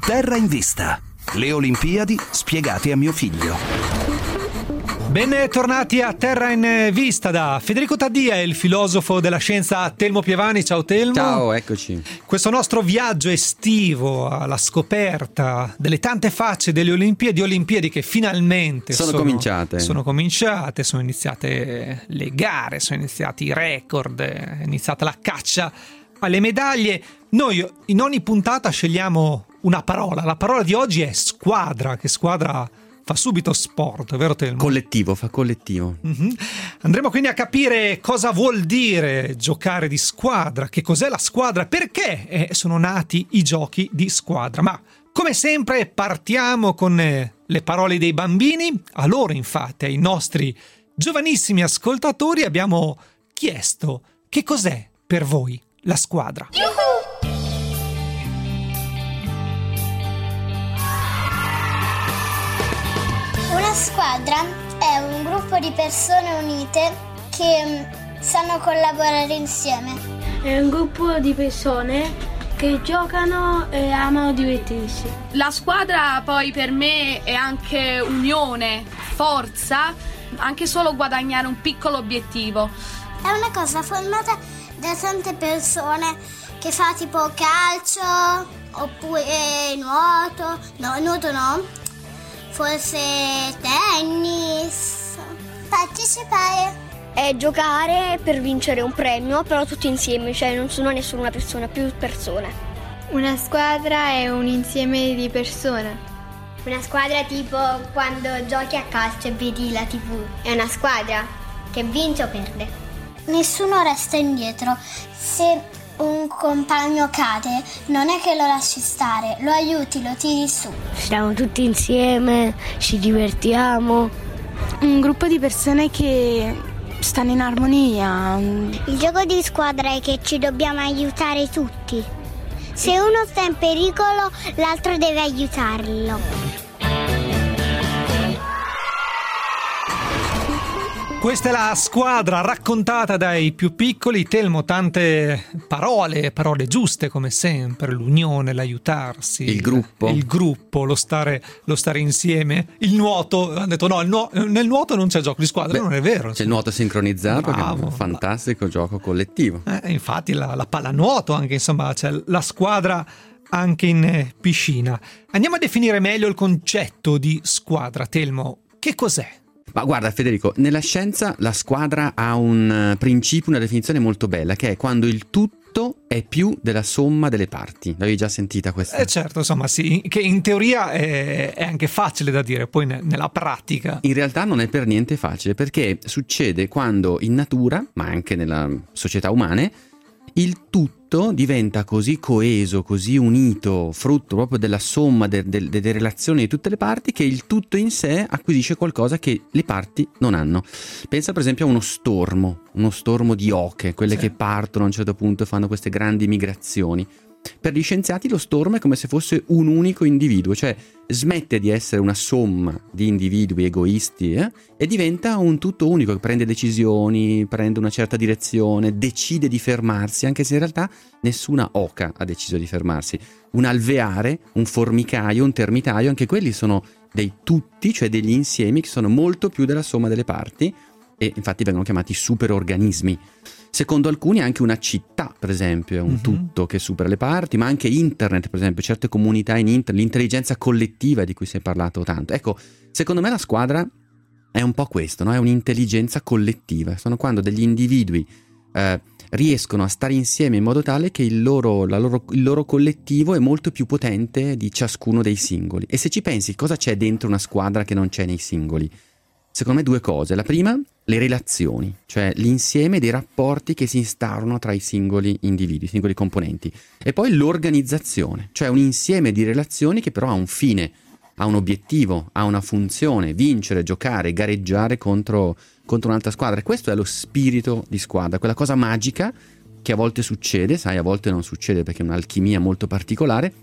Terra in vista. Le Olimpiadi spiegate a mio figlio. Bentornati a Terra in Vista da Federico Taddia e il filosofo della scienza Telmo Pievani. Ciao Telmo. Ciao, eccoci. Questo nostro viaggio estivo alla scoperta delle tante facce delle Olimpiadi che finalmente sono cominciate. Sono iniziate le gare, sono iniziati i record, è iniziata la caccia alle medaglie. Noi in ogni puntata scegliamo una parola. La parola di oggi è squadra. Che squadra fa subito sport, vero Telmo? Collettivo, fa collettivo. Andremo quindi a capire cosa vuol dire giocare di squadra, che cos'è la squadra, perché sono nati i giochi di squadra. Ma come sempre partiamo con le parole dei bambini. A loro infatti, ai nostri giovanissimi ascoltatori, abbiamo chiesto che cos'è per voi la squadra. Una squadra è un gruppo di persone unite che sanno collaborare insieme. È un gruppo di persone che giocano e amano divertirsi. La squadra poi per me è anche unione, forza, anche solo guadagnare un piccolo obiettivo. È una cosa formata da tante persone che fa tipo calcio oppure nuoto. No, nuoto no. Forse tennis. Partecipare. È giocare per vincere un premio, però tutti insieme, cioè non sono nessuna persona, più persone. Una squadra è un insieme di persone. Una squadra tipo quando giochi a calcio e vedi la TV. È una squadra che vince o perde. Nessuno resta indietro. Se un compagno cade, non è che lo lasci stare, lo aiuti, lo tiri su. Stiamo tutti insieme, ci divertiamo. Un gruppo di persone che stanno in armonia. Il gioco di squadra è che ci dobbiamo aiutare tutti. Se uno sta in pericolo, l'altro deve aiutarlo. Questa è la squadra raccontata dai più piccoli. Telmo, tante parole giuste come sempre: l'unione, l'aiutarsi, il gruppo, lo stare insieme. Il nuoto, hanno detto nel nuoto non c'è gioco di squadra. Non è vero. C'è il nuoto sincronizzato. Bravo, che è un fantastico gioco collettivo. Infatti la pallanuoto anche, insomma, c'è la squadra anche in piscina. Andiamo a definire meglio il concetto di squadra. Telmo, che cos'è? Ma guarda Federico, nella scienza la squadra ha un principio, una definizione molto bella, che è quando il tutto è più della somma delle parti. L'avevi già sentita questa? Certo, insomma sì, che in teoria è anche facile da dire, poi nella pratica. In realtà non è per niente facile, perché succede quando in natura, ma anche nella società umane, il tutto diventa così coeso, così unito, frutto proprio della somma delle relazioni di tutte le parti, che il tutto in sé acquisisce qualcosa che le parti non hanno. Pensa per esempio a uno stormo di oche, quelle che partono a un certo punto e fanno queste grandi migrazioni. Per gli scienziati lo stormo è come se fosse un unico individuo, cioè smette di essere una somma di individui egoisti e diventa un tutto unico che prende decisioni, prende una certa direzione, decide di fermarsi, anche se in realtà nessuna oca ha deciso di fermarsi. Un alveare, un formicaio, un termitaio, anche quelli sono dei tutti, cioè degli insiemi che sono molto più della somma delle parti, e infatti vengono chiamati superorganismi. Secondo alcuni anche una città, per esempio, è un tutto che supera le parti, ma anche internet, per esempio, certe comunità in internet, l'intelligenza collettiva di cui si è parlato tanto. Ecco, secondo me la squadra è un po' questo, no? È un'intelligenza collettiva. Sono quando degli individui riescono a stare insieme in modo tale che il loro collettivo è molto più potente di ciascuno dei singoli. E se ci pensi, cosa c'è dentro una squadra che non c'è nei singoli? Secondo me due cose. La prima, le relazioni, cioè l'insieme dei rapporti che si instaurano tra i singoli individui, i singoli componenti. E poi l'organizzazione, cioè un insieme di relazioni che però ha un fine, ha un obiettivo, ha una funzione: vincere, giocare, gareggiare contro un'altra squadra. E questo è lo spirito di squadra, quella cosa magica che a volte succede, sai, a volte non succede perché è un'alchimia molto particolare,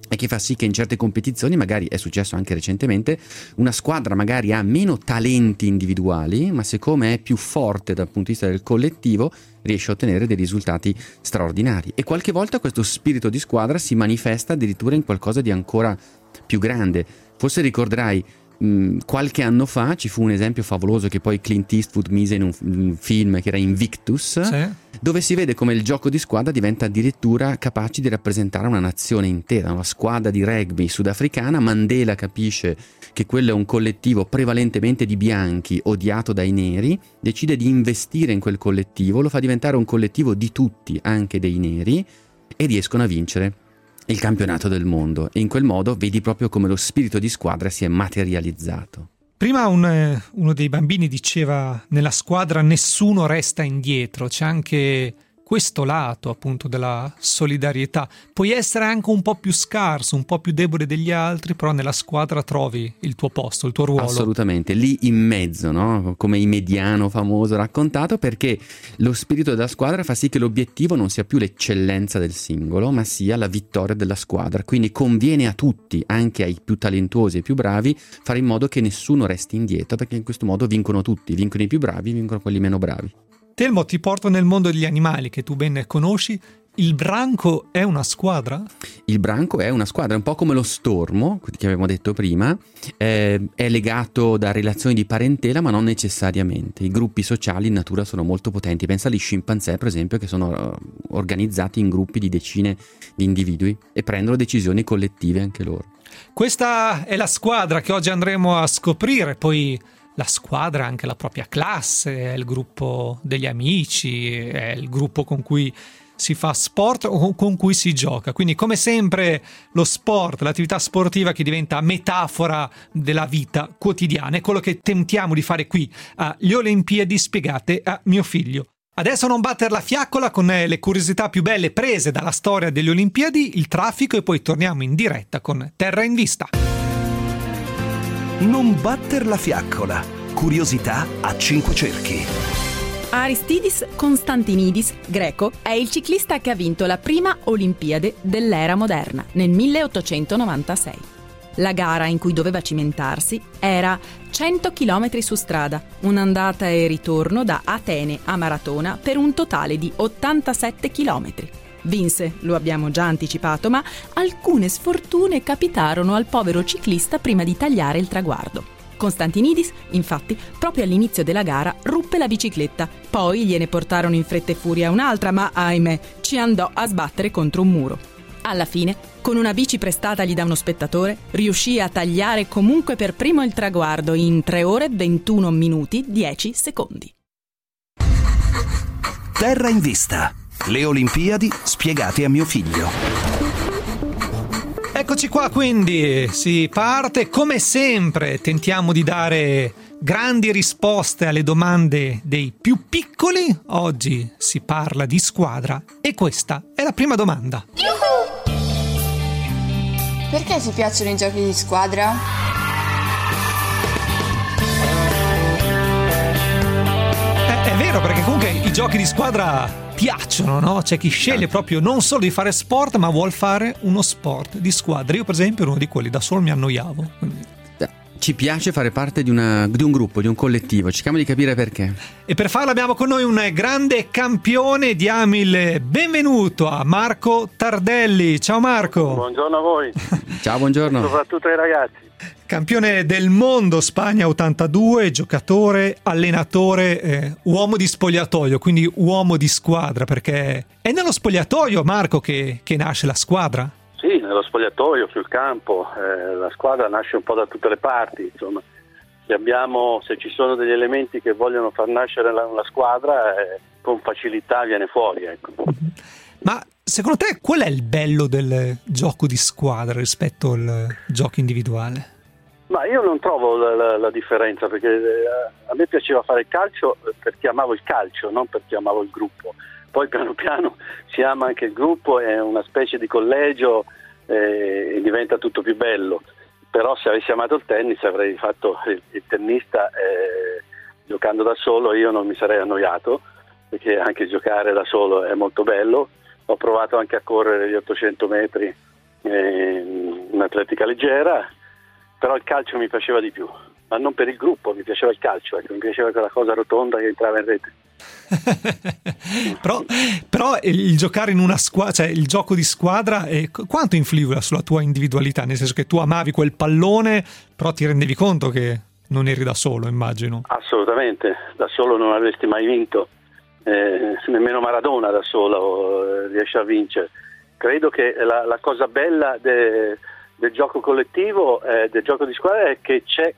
e che fa sì che in certe competizioni, magari è successo anche recentemente, una squadra magari ha meno talenti individuali, ma siccome è più forte dal punto di vista del collettivo riesce a ottenere dei risultati straordinari. E qualche volta questo spirito di squadra si manifesta addirittura in qualcosa di ancora più grande. Forse ricorderai, qualche anno fa ci fu un esempio favoloso che poi Clint Eastwood mise in un film che era Invictus, sì, dove si vede come il gioco di squadra diventa addirittura capace di rappresentare una nazione intera, una squadra di rugby sudafricana. Mandela capisce che quello è un collettivo prevalentemente di bianchi odiato dai neri, decide di investire in quel collettivo, lo fa diventare un collettivo di tutti, anche dei neri, e riescono a vincere il campionato del mondo. E in quel modo vedi proprio come lo spirito di squadra si è materializzato. Prima uno dei bambini diceva: nella squadra nessuno resta indietro. C'è anche questo lato appunto della solidarietà. Puoi essere anche un po' più scarso, un po' più debole degli altri, però nella squadra trovi il tuo posto, il tuo ruolo. Assolutamente, lì in mezzo, no? Come il mediano famoso raccontato, perché lo spirito della squadra fa sì che l'obiettivo non sia più l'eccellenza del singolo, ma sia la vittoria della squadra. Quindi conviene a tutti, anche ai più talentuosi e più bravi, fare in modo che nessuno resti indietro, perché in questo modo vincono tutti, vincono i più bravi, vincono quelli meno bravi. Telmo, ti porto nel mondo degli animali che tu ben conosci. Il branco è una squadra? Il branco è una squadra, è un po' come lo stormo, che avevamo detto prima, è legato da relazioni di parentela, ma non necessariamente. I gruppi sociali in natura sono molto potenti. Pensa agli scimpanzé, per esempio, che sono organizzati in gruppi di decine di individui e prendono decisioni collettive anche loro. Questa è la squadra che oggi andremo a scoprire. Poi la squadra è anche la propria classe, è il gruppo degli amici, è il gruppo con cui si fa sport o con cui si gioca. Quindi, come sempre, lo sport, l'attività sportiva che diventa metafora della vita quotidiana, è quello che tentiamo di fare qui alle Olimpiadi spiegate a mio figlio. Adesso non batter la fiaccola con le curiosità più belle prese dalla storia delle Olimpiadi, il traffico, e poi torniamo in diretta con Terra in Vista. Non batter la fiaccola. Curiosità a 5 cerchi. Aristidis Konstantinidis, greco, è il ciclista che ha vinto la prima Olimpiade dell'era moderna nel 1896. La gara in cui doveva cimentarsi era 100 km su strada, un'andata e ritorno da Atene a Maratona per un totale di 87 km. Vinse, lo abbiamo già anticipato, ma alcune sfortune capitarono al povero ciclista prima di tagliare il traguardo. Konstantinidis, infatti, proprio all'inizio della gara ruppe la bicicletta, poi gliene portarono in fretta e furia un'altra, ma ahimè ci andò a sbattere contro un muro. Alla fine, con una bici prestatagli da uno spettatore, riuscì a tagliare comunque per primo il traguardo in 3 ore 21 minuti 10 secondi. Terra in Vista. Le Olimpiadi spiegate a mio figlio. Eccoci qua, quindi si parte. Come sempre tentiamo di dare grandi risposte alle domande dei più piccoli. Oggi si parla di squadra e questa è la prima domanda. Perché ti piacciono i giochi di squadra? È vero, perché comunque i giochi di squadra piacciono, no? C'è chi sceglie proprio non solo di fare sport, ma vuol fare uno sport di squadra. Io, per esempio, ero uno di quelli, da solo mi annoiavo. Quindi ci piace fare parte di un gruppo, di un collettivo. Cerchiamo di capire perché. E per farlo abbiamo con noi un grande campione. Diamo il benvenuto a Marco Tardelli. Ciao Marco. Buongiorno a voi. Ciao, buongiorno. Soprattutto ai ragazzi. Campione del mondo Spagna 82, giocatore, allenatore, uomo di spogliatoio, quindi uomo di squadra, perché è nello spogliatoio, Marco, che nasce la squadra? Sì, nello spogliatoio, sul campo, la squadra nasce un po' da tutte le parti, insomma. Se ci sono degli elementi che vogliono far nascere la squadra, con facilità viene fuori, ecco. Ma secondo te qual è il bello del gioco di squadra rispetto al gioco individuale? Ma io non trovo la differenza, perché a me piaceva fare il calcio perché amavo il calcio, non perché amavo il gruppo. Poi piano piano si ama anche il gruppo, è una specie di collegio e diventa tutto più bello. Però se avessi amato il tennis avrei fatto il tennista, giocando da solo io non mi sarei annoiato, perché anche giocare da solo è molto bello. Ho provato anche a correre gli 800 metri un'atletica leggera, però il calcio mi piaceva di più, ma non per il gruppo, mi piaceva il calcio, mi piaceva quella cosa rotonda che entrava in rete. però il giocare in una squadra, cioè il gioco di squadra, quanto influiva sulla tua individualità? Nel senso che tu amavi quel pallone, però ti rendevi conto che non eri da solo, immagino. Assolutamente, da solo non avresti mai vinto, nemmeno Maradona da solo riesce a vincere. Credo che la cosa bella del gioco collettivo, del gioco di squadra, è che c'è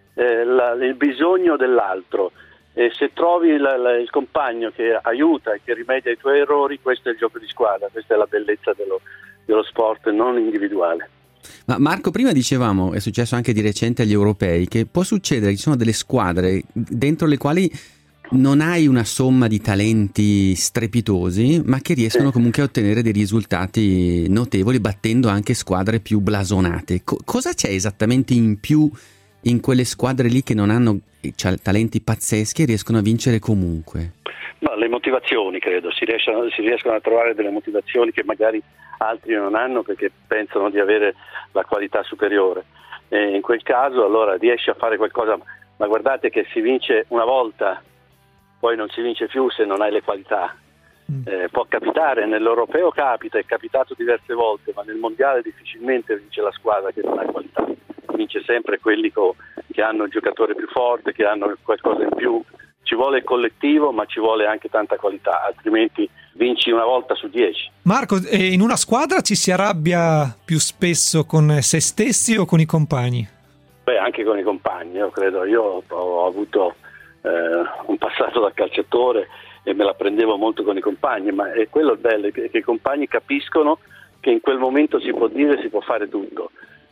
il bisogno dell'altro, e se trovi il compagno che aiuta e che rimedia i tuoi errori, questo è il gioco di squadra, questa è la bellezza dello sport non individuale. Ma Marco, prima dicevamo, è successo anche di recente agli europei, che può succedere che ci sono delle squadre dentro le quali non hai una somma di talenti strepitosi, ma che riescono comunque a ottenere dei risultati notevoli, battendo anche squadre più blasonate. Cosa c'è esattamente in più in quelle squadre lì che non hanno talenti pazzeschi e riescono a vincere comunque? No, le motivazioni, credo, si riescono a trovare delle motivazioni che magari altri non hanno, perché pensano di avere la qualità superiore, e in quel caso allora riesci a fare qualcosa. Ma guardate che si vince una volta, poi non si vince più se non hai le qualità. Può capitare, nell'europeo capita, è capitato diverse volte, ma nel mondiale difficilmente vince la squadra che non ha qualità, vince sempre quelli che hanno il giocatore più forte, che hanno qualcosa in più. Ci vuole il collettivo, ma ci vuole anche tanta qualità, altrimenti vinci una volta su 10. Marco, in una squadra ci si arrabbia più spesso con se stessi o con i compagni? Beh, anche con i compagni, io credo. Io ho avuto un passato da calciatore e me la prendevo molto con i compagni, ma è quello il bello, che i compagni capiscono che in quel momento si può dire, si può fare tutto,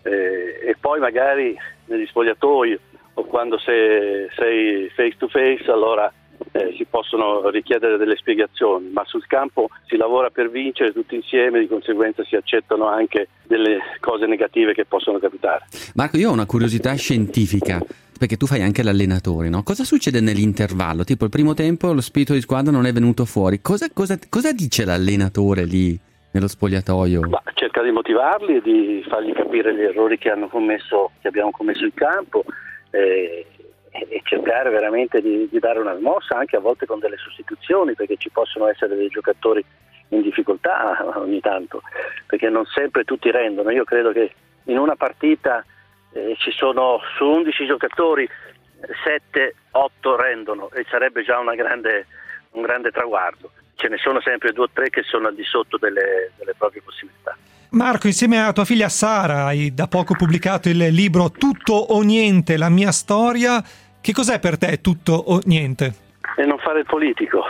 e poi magari negli spogliatoi o quando sei face to face, allora si possono richiedere delle spiegazioni, ma sul campo si lavora per vincere tutti insieme, di conseguenza si accettano anche delle cose negative che possono capitare. Marco, io ho una curiosità scientifica, perché tu fai anche l'allenatore, no? Cosa succede nell'intervallo? Tipo il primo tempo lo spirito di squadra non è venuto fuori, cosa dice l'allenatore lì nello spogliatoio? Ma cerca di motivarli e di fargli capire gli errori che abbiamo commesso in campo, e cercare veramente di dare una smossa, anche a volte con delle sostituzioni, perché ci possono essere dei giocatori in difficoltà ogni tanto, perché non sempre tutti rendono. Io credo che in una partita ci sono su 11 giocatori 7-8 rendono, e sarebbe già un grande traguardo. Ce ne sono sempre 2 o 3 che sono al di sotto delle proprie possibilità. Marco, insieme a tua figlia Sara hai da poco pubblicato il libro Tutto o Niente, la mia storia. Che cos'è per te tutto o niente? E non fare il politico,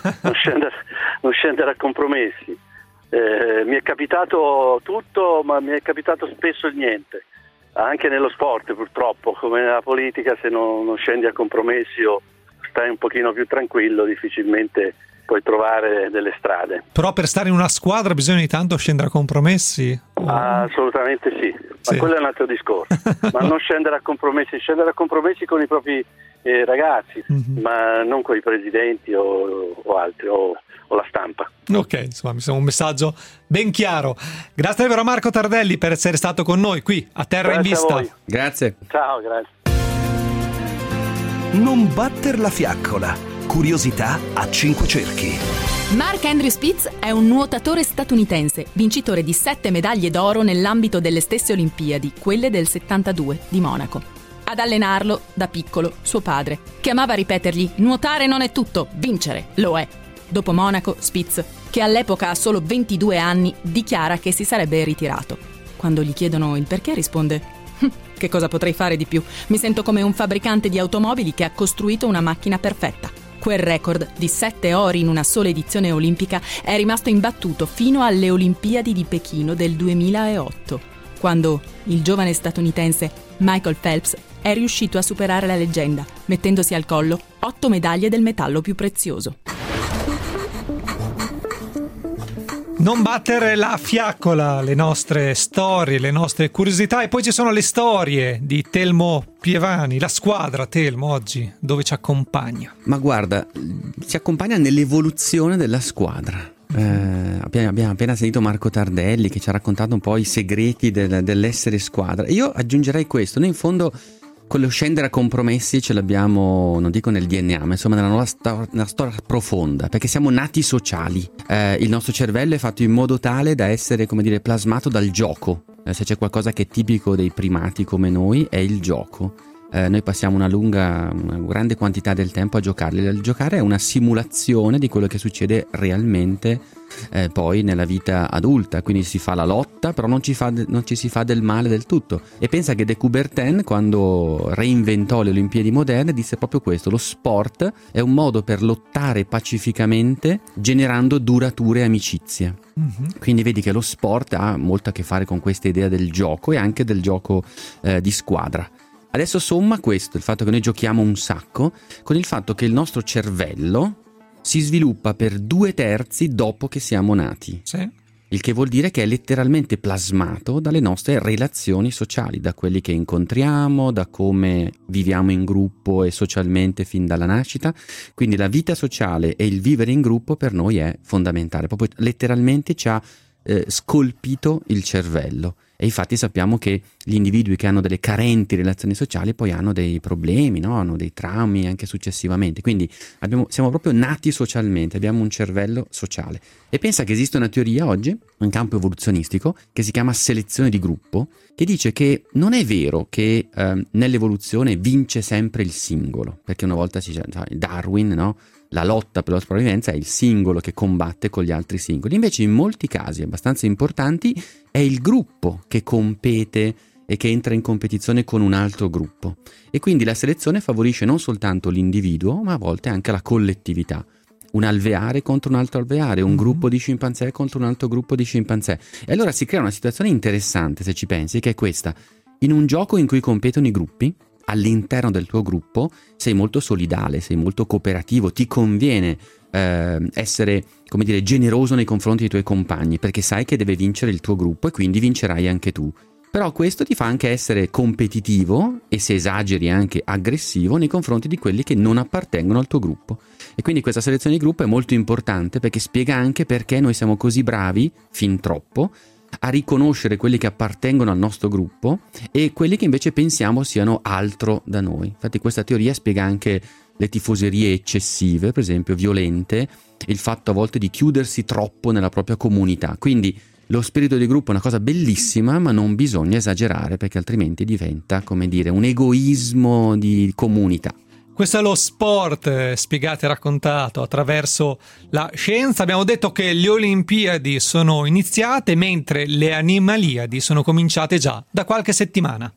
non scendere a compromessi. Mi è capitato tutto, ma mi è capitato spesso il niente, anche nello sport purtroppo, come nella politica. Se non scendi a compromessi o stai un pochino più tranquillo, difficilmente puoi trovare delle strade. Però per stare in una squadra bisogna ogni tanto scendere a compromessi? Assolutamente sì, ma quello è un altro discorso. Ma non scendere a compromessi con i propri ragazzi, ma non con i presidenti o altri, o la stampa. Ok, insomma, mi sembra un messaggio ben chiaro. Grazie davvero a Marco Tardelli per essere stato con noi qui a Terra in Vista. Grazie. Ciao, grazie. Non batter la fiaccola. Curiosità a 5 cerchi. Mark Andrew Spitz è un nuotatore statunitense, vincitore di 7 medaglie d'oro nell'ambito delle stesse Olimpiadi, quelle del 72 di Monaco. Ad allenarlo, da piccolo, suo padre, che amava ripetergli: nuotare non è tutto, vincere lo è. Dopo Monaco, Spitz, che all'epoca ha solo 22 anni, dichiara che si sarebbe ritirato. Quando gli chiedono il perché, risponde: che cosa potrei fare di più? Mi sento come un fabbricante di automobili che ha costruito una macchina perfetta. Quel record di 7 ori in una sola edizione olimpica è rimasto imbattuto fino alle Olimpiadi di Pechino del 2008, quando il giovane statunitense Michael Phelps è riuscito a superare la leggenda, mettendosi al collo 8 medaglie del metallo più prezioso. Non battere la fiaccola, le nostre storie, le nostre curiosità, e poi ci sono le storie di Telmo Pievani, la squadra Telmo oggi, dove ci accompagna. Ma guarda, ci accompagna nell'evoluzione della squadra. Abbiamo appena sentito Marco Tardelli che ci ha raccontato un po' i segreti dell'essere squadra. Io aggiungerei questo: noi in fondo quello scendere a compromessi ce l'abbiamo, non dico nel DNA, ma insomma nella storia profonda, perché siamo nati sociali. Il nostro cervello è fatto in modo tale da essere, come dire, plasmato dal gioco. Se c'è qualcosa che è tipico dei primati come noi è il gioco. Noi passiamo una grande quantità del tempo a giocare. Il giocare è una simulazione di quello che succede realmente poi nella vita adulta, quindi si fa la lotta, però non ci si fa del male del tutto. E pensa che de Coubertin, quando reinventò le Olimpiadi moderne, disse proprio questo: lo sport è un modo per lottare pacificamente generando durature amicizie. Quindi vedi che lo sport ha molto a che fare con questa idea del gioco e anche del gioco di squadra. Adesso somma questo, il fatto che noi giochiamo un sacco, con il fatto che il nostro cervello si sviluppa per 2/3 dopo che siamo nati. Sì. Il che vuol dire che è letteralmente plasmato dalle nostre relazioni sociali, da quelli che incontriamo, da come viviamo in gruppo e socialmente fin dalla nascita. Quindi la vita sociale e il vivere in gruppo per noi è fondamentale, proprio letteralmente ci ha scolpito il cervello. E infatti sappiamo che gli individui che hanno delle carenti relazioni sociali poi hanno dei problemi, no? Hanno dei traumi anche successivamente. Quindi siamo proprio nati socialmente, abbiamo un cervello sociale. E pensa che esiste una teoria oggi in campo evoluzionistico che si chiama selezione di gruppo, che dice che non è vero che nell'evoluzione vince sempre il singolo, perché una volta Darwin, no? La lotta per la sopravvivenza è il singolo che combatte con gli altri singoli. Invece in molti casi abbastanza importanti è il gruppo che compete e che entra in competizione con un altro gruppo. E quindi la selezione favorisce non soltanto l'individuo, ma a volte anche la collettività. Un alveare contro un altro alveare, un gruppo di scimpanzé contro un altro gruppo di scimpanzé. E allora si crea una situazione interessante, se ci pensi, che è questa. In un gioco in cui competono i gruppi, all'interno del tuo gruppo sei molto solidale, sei molto cooperativo, ti conviene essere, come dire, generoso nei confronti dei tuoi compagni, perché sai che deve vincere il tuo gruppo e quindi vincerai anche tu. Però questo ti fa anche essere competitivo e, se esageri, anche aggressivo nei confronti di quelli che non appartengono al tuo gruppo. E quindi questa selezione di gruppo è molto importante, perché spiega anche perché noi siamo così bravi, fin troppo, a riconoscere quelli che appartengono al nostro gruppo e quelli che invece pensiamo siano altro da noi. Infatti questa teoria spiega anche le tifoserie eccessive, per esempio violente, il fatto a volte di chiudersi troppo nella propria comunità. Quindi lo spirito di gruppo è una cosa bellissima, ma non bisogna esagerare, perché altrimenti diventa, come dire, un egoismo di comunità. Questo è lo sport spiegato e raccontato attraverso la scienza. Abbiamo detto che le Olimpiadi sono iniziate, mentre le Animaliadi sono cominciate già da qualche settimana.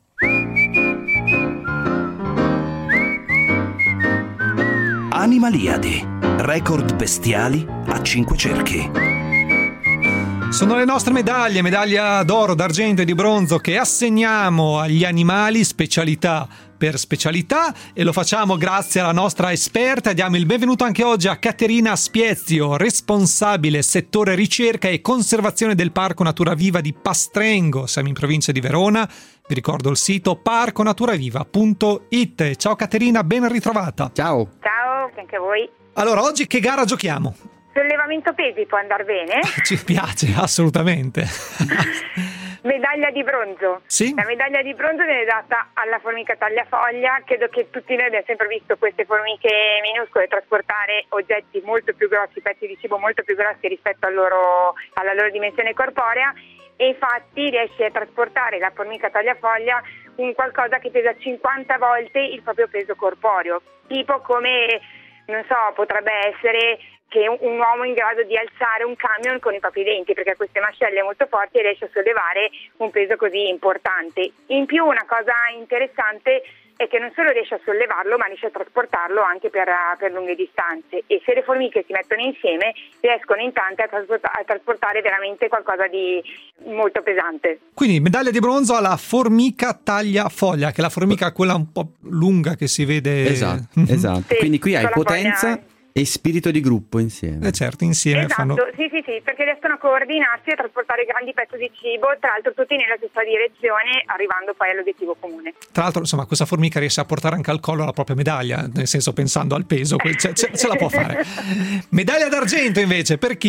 Animaliadi, record bestiali a 5 cerchi. Sono le nostre medaglia d'oro, d'argento e di bronzo che assegniamo agli animali specialità per specialità, e lo facciamo grazie alla nostra esperta. Diamo il benvenuto anche oggi a Caterina Spiezio, responsabile settore ricerca e conservazione del Parco Natura Viva di Pastrengo. Siamo in provincia di Verona. Vi ricordo il sito parconaturaviva.it. Ciao Caterina, ben ritrovata. Ciao. Ciao, anche a voi. Allora, oggi che gara giochiamo? Sollevamento pesi, può andare bene? Ci piace, assolutamente. Medaglia di bronzo. Sì. La medaglia di bronzo viene data alla formica tagliafoglia. Credo che tutti noi abbiamo sempre visto queste formiche minuscole trasportare oggetti molto più grossi, pezzi di cibo molto più grossi rispetto alla loro dimensione corporea, e infatti riesce a trasportare la formica tagliafoglia un qualcosa che pesa 50 volte il proprio peso corporeo. Tipo come, non so, potrebbe essere che un uomo in grado di alzare un camion con i propri denti, perché ha queste mascelle molto forti e riesce a sollevare un peso così importante. In più, una cosa interessante è che non solo riesce a sollevarlo, ma riesce a trasportarlo anche per lunghe distanze, e se le formiche si mettono insieme riescono in tante a trasportare veramente qualcosa di molto pesante. Quindi medaglia di bronzo alla formica tagliafoglia, che è la formica quella un po' lunga che si vede. Esatto. Sì, quindi qui hai potenza e spirito di gruppo insieme. Certo, insieme. Esatto, sì, perché riescono a coordinarsi e a trasportare grandi pezzi di cibo, tra l'altro tutti nella stessa direzione, arrivando poi all'obiettivo comune. Tra l'altro, insomma, questa formica riesce a portare anche al collo la propria medaglia, nel senso, pensando al peso, ce la può fare. Medaglia d'argento invece, per chi?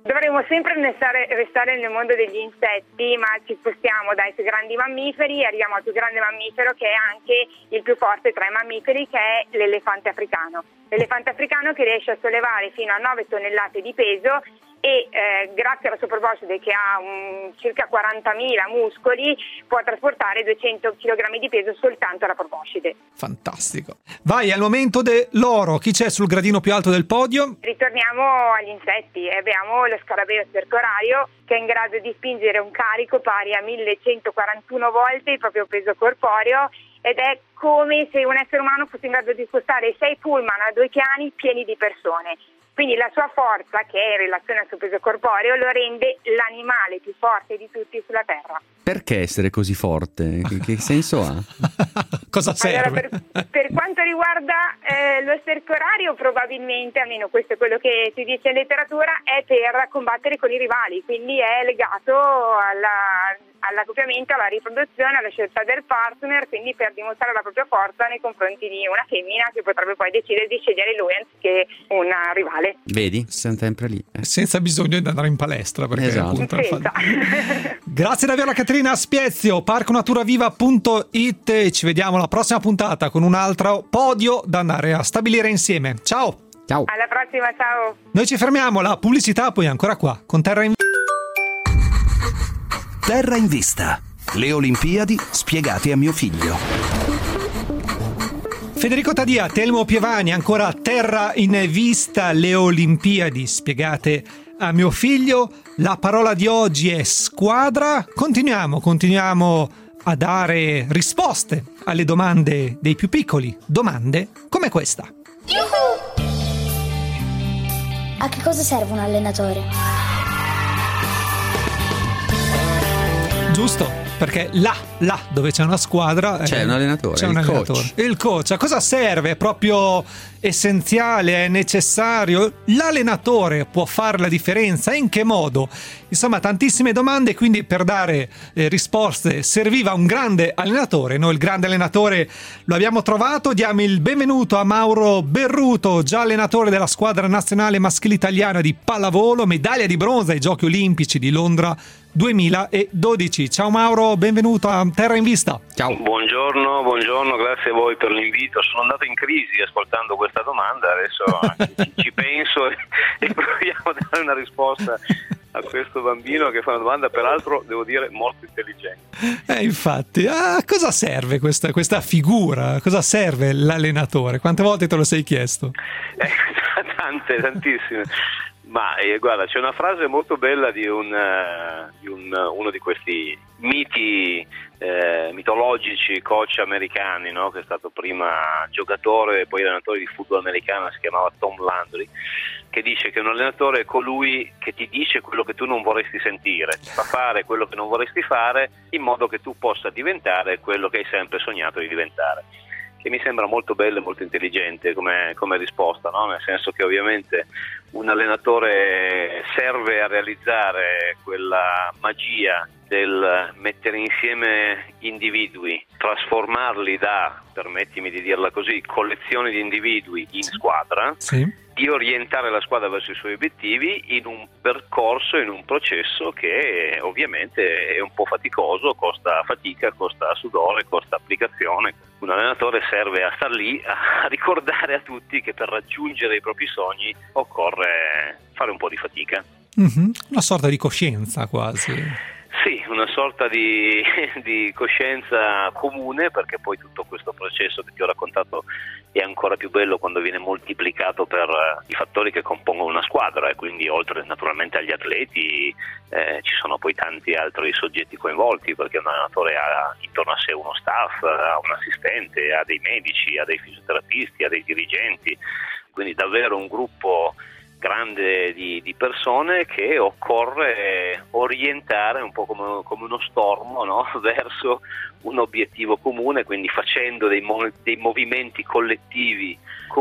Dovremmo sempre restare nel mondo degli insetti, ma ci spostiamo dai più grandi mammiferi e arriviamo al più grande mammifero, che è anche il più forte tra i mammiferi, che è l'elefante africano. L'elefante africano che riesce a sollevare fino a 9 tonnellate di peso e grazie alla sua proboscide, che ha circa 40.000 muscoli, può trasportare 200 kg di peso soltanto alla proboscide. Fantastico. Vai al momento dell'oro. Chi c'è sul gradino più alto del podio? Ritorniamo agli insetti. Abbiamo lo scarabeo stercorario, che è in grado di spingere un carico pari a 1141 volte il proprio peso corporeo, ed è come se un essere umano fosse in grado di spostare 6 pullman a 2 piani pieni di persone. Quindi la sua forza, che è in relazione al suo peso corporeo, lo rende l'animale più forte di tutti sulla Terra. Perché essere così forte? Che senso ha? Cosa serve? Allora, per quanto riguarda lo stercorario, probabilmente, almeno questo è quello che si dice in letteratura, è per combattere con i rivali, quindi è legato all'accoppiamento, alla riproduzione, alla scelta del partner, quindi per dimostrare la propria forza nei confronti di una femmina che potrebbe poi decidere di scegliere lui anziché una rivale. Vedi? Siamo sempre lì. Senza bisogno di andare in palestra, perché appunto Grazie davvero a Caterina Spiezio, parconaturaviva.it. Ci vediamo alla prossima puntata con un altro podio da andare a stabilire insieme. Ciao! Ciao! Alla prossima, ciao! Noi ci fermiamo, la pubblicità poi ancora qua con Terra in Terra in Vista. Le Olimpiadi spiegate a mio figlio. Federico Tadia, Telmo Pievani, ancora Terra in Vista, le Olimpiadi spiegate a mio figlio. La parola di oggi è squadra. Continuiamo a dare risposte alle domande dei più piccoli, domande come questa. A che cosa serve un allenatore? Giusto, perché là dove c'è una squadra c'è un allenatore, c'è un allenatore. Coach. Il coach, a cosa serve? È proprio essenziale, è necessario? L'allenatore può fare la differenza? In che modo? Insomma, tantissime domande, quindi per dare risposte serviva un grande allenatore. Noi il grande allenatore lo abbiamo trovato. Diamo il benvenuto a Mauro Berruto, già allenatore della squadra nazionale maschile italiana di pallavolo, medaglia di bronzo ai Giochi Olimpici di Londra 2012. Ciao Mauro, benvenuto a Terra in Vista. Ciao. Buongiorno, grazie a voi per l'invito. Sono andato in crisi ascoltando questa domanda, adesso ci penso e proviamo a dare una risposta a questo bambino che fa una domanda, peraltro devo dire molto intelligente. Infatti, a cosa serve questa figura? Cosa serve l'allenatore? Quante volte te lo sei chiesto? Tantissime. Ma guarda, c'è una frase molto bella di uno di questi miti mitologici coach americani, no? Che è stato prima giocatore e poi allenatore di football americano, si chiamava Tom Landry, che dice che un allenatore è colui che ti dice quello che tu non vorresti sentire, ti fa fare quello che non vorresti fare in modo che tu possa diventare quello che hai sempre sognato di diventare. Che mi sembra molto bello e molto intelligente come risposta, no? Nel senso che ovviamente un allenatore serve a realizzare quella magia del mettere insieme individui, trasformarli da, permettimi di dirla così, collezioni di individui in squadra, sì, di orientare la squadra verso i suoi obiettivi in un percorso, in un processo che ovviamente è un po' faticoso, costa fatica, costa sudore, costa applicazione. Un allenatore serve a star lì a ricordare a tutti che per raggiungere i propri sogni occorre fare un po' di fatica. Una sorta di coscienza quasi. Sì, una sorta di coscienza comune, perché poi tutto questo processo che ti ho raccontato è ancora più bello quando viene moltiplicato per i fattori che compongono una squadra, e quindi oltre naturalmente agli atleti ci sono poi tanti altri soggetti coinvolti, perché un allenatore ha intorno a sé uno staff, ha un assistente, ha dei medici, ha dei fisioterapisti, ha dei dirigenti, quindi davvero un gruppo grande di persone che occorre orientare un po' come uno stormo, no? Verso un obiettivo comune, quindi facendo dei movimenti collettivi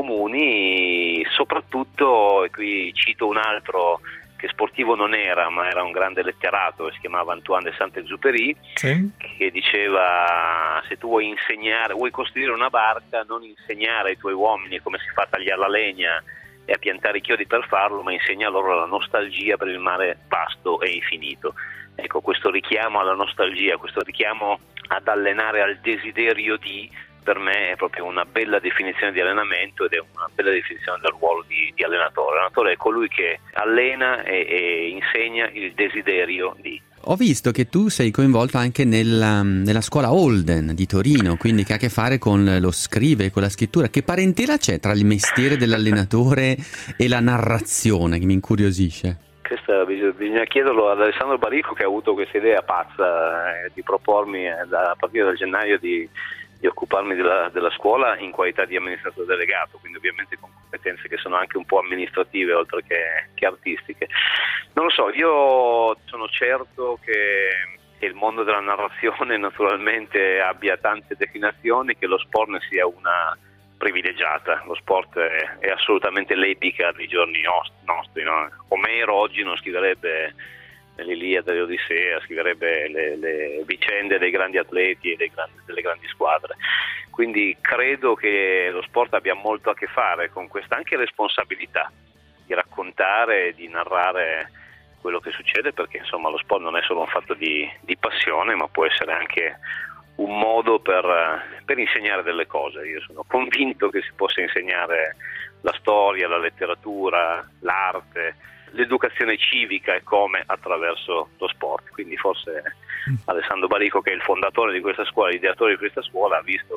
comuni, soprattutto, e qui cito un altro che sportivo non era, ma era un grande letterato, si chiamava Antoine de Saint-Exupéry, sì, che diceva: se tu vuoi costruire una barca, non insegnare ai tuoi uomini come si fa a tagliare la legna e a piantare i chiodi per farlo, ma insegna loro la nostalgia per il mare vasto e infinito. Ecco, questo richiamo alla nostalgia, questo richiamo ad allenare al desiderio di, per me è proprio una bella definizione di allenamento ed è una bella definizione del ruolo di allenatore. L'allenatore è colui che allena e insegna il desiderio di. Ho visto che tu sei coinvolto anche nella scuola Holden di Torino, quindi che ha a che fare con lo scrivere, con la scrittura. Che parentela c'è tra il mestiere dell'allenatore e la narrazione, che mi incuriosisce? Questa bisogna chiederlo ad Alessandro Barico, che ha avuto questa idea pazza di propormi a partire da gennaio di occuparmi della scuola in qualità di amministratore delegato, quindi ovviamente con competenze che sono anche un po' amministrative oltre che artistiche. Non lo so, io sono certo che il mondo della narrazione naturalmente abbia tante declinazioni, che lo sport ne sia una privilegiata. Lo sport è assolutamente l'epica dei giorni nostri, no? Omero oggi non scriverebbe l'Iliade, l'Odissea, scriverebbe le vicende dei grandi atleti e delle grandi squadre. Quindi credo che lo sport abbia molto a che fare con questa anche responsabilità di raccontare e di narrare quello che succede, perché insomma lo sport non è solo un fatto di passione, ma può essere anche un modo per insegnare delle cose. Io sono convinto che si possa insegnare la storia, la letteratura, l'arte, l'educazione civica e come attraverso lo sport. Quindi forse Alessandro Barico, che è il fondatore di questa scuola, l'ideatore di questa scuola, ha visto